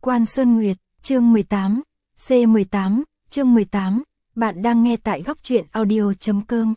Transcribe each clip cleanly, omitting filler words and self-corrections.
Quan Sơn Nguyệt, chương 18, C18, chương 18, bạn đang nghe tại góc truyện audio.com.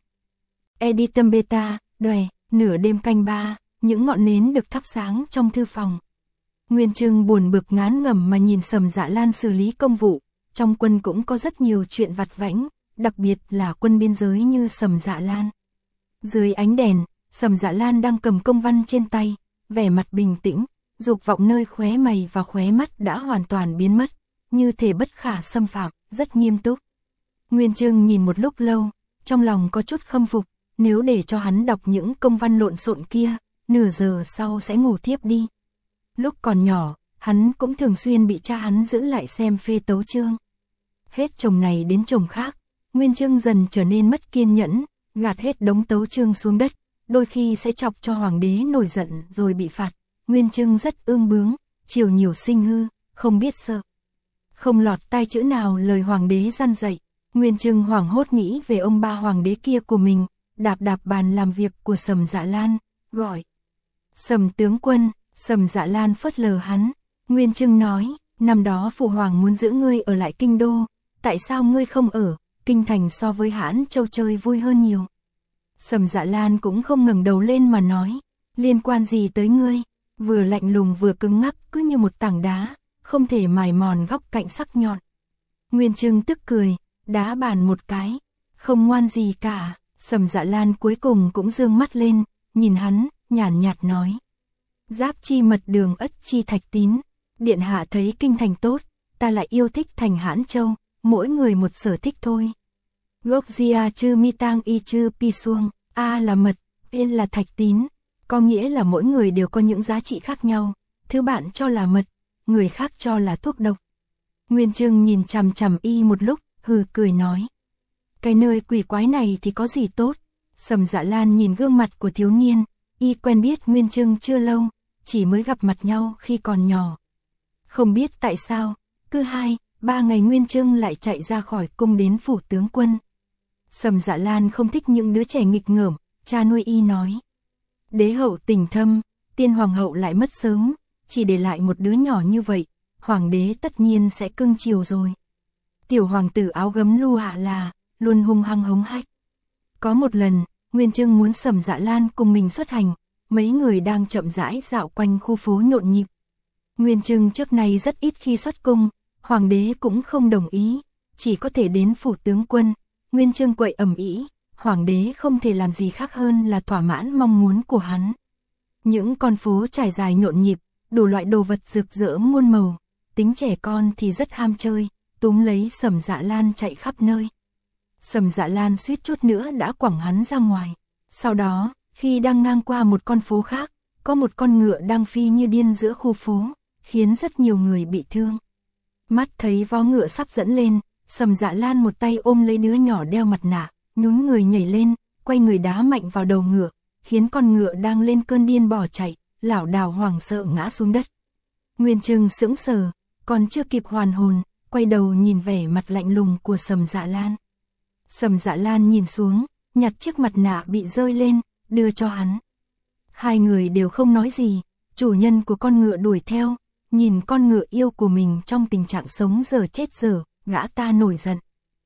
Editum Beta, đòe, nửa đêm canh 3, những ngọn nến được thắp sáng trong thư phòng. Nguyên Trưng buồn bực ngán ngẩm mà nhìn Sầm Dạ Lan xử lý công vụ, trong quân cũng có rất nhiều chuyện vặt vãnh, đặc biệt là quân biên giới như Sầm Dạ Lan. Dưới ánh đèn, Sầm Dạ Lan đang cầm công văn trên tay, vẻ mặt bình tĩnh, dục vọng nơi khóe mày và khóe mắt đã hoàn toàn biến mất, như thể bất khả xâm phạm, rất nghiêm túc. Nguyên Trưng nhìn một lúc lâu, trong lòng có chút khâm phục, nếu để cho hắn đọc những công văn lộn xộn kia, nửa giờ sau sẽ ngủ thiếp đi. Lúc còn nhỏ, hắn cũng thường xuyên bị cha hắn giữ lại xem phê tấu chương. Hết chồng này đến chồng khác, Nguyên Trưng dần trở nên mất kiên nhẫn, gạt hết đống tấu chương xuống đất, đôi khi sẽ chọc cho hoàng đế nổi giận rồi bị phạt. Nguyên Trưng rất ương bướng, chiều nhiều sinh hư, không biết sợ. Không lọt tai chữ nào lời hoàng đế gian dạy, Nguyên Trưng hoảng hốt nghĩ về ông ba hoàng đế kia của mình, đạp đạp bàn làm việc của Sầm Dạ Lan, gọi. Sầm tướng quân, Sầm Dạ Lan phớt lờ hắn. Nguyên Trưng nói, năm đó phụ hoàng muốn giữ ngươi ở lại kinh đô, tại sao ngươi không ở, kinh thành so với Hãn Châu chơi vui hơn nhiều. Sầm Dạ Lan cũng không ngẩng đầu lên mà nói, liên quan gì tới ngươi, vừa lạnh lùng vừa cứng ngắc cứ như một tảng đá, không thể mài mòn góc cạnh sắc nhọn. Nguyên Trưng tức cười, đá bàn một cái, không ngoan gì cả. Sầm Dạ Lan cuối cùng cũng dương mắt lên, nhìn hắn, nhàn nhạt nói. Giáp chi mật đường ất chi thạch tín, điện hạ thấy kinh thành tốt, ta lại yêu thích thành Hãn Châu, mỗi người một sở thích thôi. Gốc gia chư mi tang y chư pi suông, A là mật, N là thạch tín, có nghĩa là mỗi người đều có những giá trị khác nhau, thứ bạn cho là mật, người khác cho là thuốc độc. Nguyên Trưng nhìn chằm chằm y một lúc, hừ cười nói. Cái nơi quỷ quái này thì có gì tốt? Sầm Dạ Lan nhìn gương mặt của thiếu niên, y quen biết Nguyên Trưng chưa lâu, chỉ mới gặp mặt nhau khi còn nhỏ. Không biết tại sao, cứ 2-3 ngày Nguyên Trưng lại chạy ra khỏi cung đến phủ tướng quân. Sầm Dạ Lan không thích những đứa trẻ nghịch ngợm, cha nuôi y nói. Đế hậu tình thâm, tiên hoàng hậu lại mất sớm, chỉ để lại một đứa nhỏ như vậy, hoàng đế tất nhiên sẽ cưng chiều rồi. Tiểu hoàng tử áo gấm Lu Hạ là luôn hung hăng hống hách. Có một lần, Nguyên Trưng muốn Sầm Dạ Lan cùng mình xuất hành, mấy người đang chậm rãi dạo quanh khu phố nhộn nhịp. Nguyên Trưng trước này rất ít khi xuất cung, hoàng đế cũng không đồng ý, chỉ có thể đến phủ tướng quân. Nguyên Trưng quậy ầm ĩ, hoàng đế không thể làm gì khác hơn là thỏa mãn mong muốn của hắn. Những con phố trải dài nhộn nhịp, đủ loại đồ vật rực rỡ muôn màu, tính trẻ con thì rất ham chơi, túm lấy Sầm Dạ Lan chạy khắp nơi. Sầm Dạ Lan suýt chút nữa đã quẳng hắn ra ngoài. Sau đó, khi đang ngang qua một con phố khác, có một con ngựa đang phi như điên giữa khu phố, khiến rất nhiều người bị thương. Mắt thấy vó ngựa sắp dẫn lên, Sầm Dạ Lan một tay ôm lấy đứa nhỏ đeo mặt nạ, nhún người nhảy lên, quay người đá mạnh vào đầu ngựa, khiến con ngựa đang lên cơn điên bỏ chạy, lảo đảo hoảng sợ ngã xuống đất. Nguyên Trưng sững sờ, còn chưa kịp hoàn hồn, quay đầu nhìn vẻ mặt lạnh lùng của Sầm Dạ Lan. Sầm Dạ Lan nhìn xuống, nhặt chiếc mặt nạ bị rơi lên, đưa cho hắn. Hai người đều không nói gì, chủ nhân của con ngựa đuổi theo, nhìn con ngựa yêu của mình trong tình trạng sống dở chết dở, gã ta nổi giận.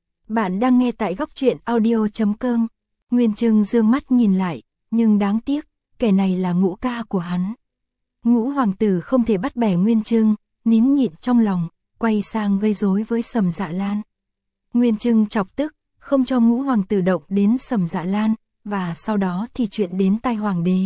Bạn đang nghe tại góc truyện audio.com. Nguyên Trưng dương mắt nhìn lại, nhưng đáng tiếc, kẻ này là Ngũ ca của hắn. Ngũ hoàng tử không thể bắt bẻ Nguyên Trưng, nín nhịn trong lòng, quay sang gây rối với Sầm Dạ Lan. Nguyên Trưng chọc tức, không cho Ngũ hoàng tử động đến Sầm Dạ Lan, và sau đó thì chuyện đến tai hoàng đế.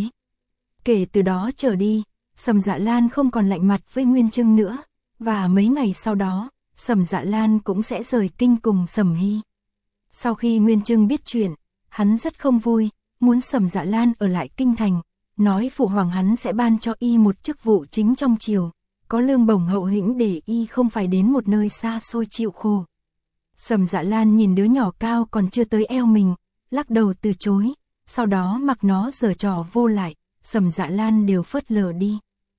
Kể từ đó trở đi, Sầm Dạ Lan không còn lạnh mặt với Nguyên Trưng nữa, và mấy ngày sau đó, Sầm Dạ Lan cũng sẽ rời kinh cùng Sầm Hy. Sau khi Nguyên Trưng biết chuyện, hắn rất không vui, muốn Sầm Dạ Lan ở lại kinh thành, nói phụ hoàng hắn sẽ ban cho y một chức vụ chính trong triều, có lương bổng hậu hĩnh để y không phải đến một nơi xa xôi chịu khổ. Sầm Dạ Lan nhìn đứa nhỏ cao còn chưa tới eo mình, lắc đầu từ chối, sau đó mặc nó giở trò vô lại, Sầm Dạ Lan đều phớt lờ đi.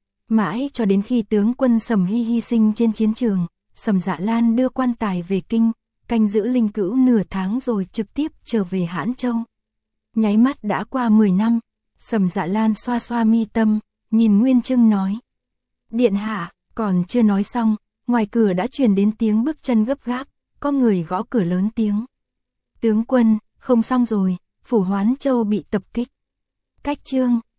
Mãi cho đến khi tướng quân Sầm Hy hy sinh trên chiến trường, Sầm Dạ Lan đưa quan tài về kinh, canh giữ linh cữu nửa tháng rồi trực tiếp trở về Hãn Châu. Nháy mắt đã qua 10 năm, Sầm Dạ Lan xoa xoa mi tâm, nhìn Nguyên Trưng nói. Điện hạ, còn chưa nói xong, ngoài cửa đã truyền đến tiếng bước chân gấp gáp, có người gõ cửa lớn tiếng. Tướng quân, không xong rồi, Phủ Hoán Châu bị tập kích. Cách chương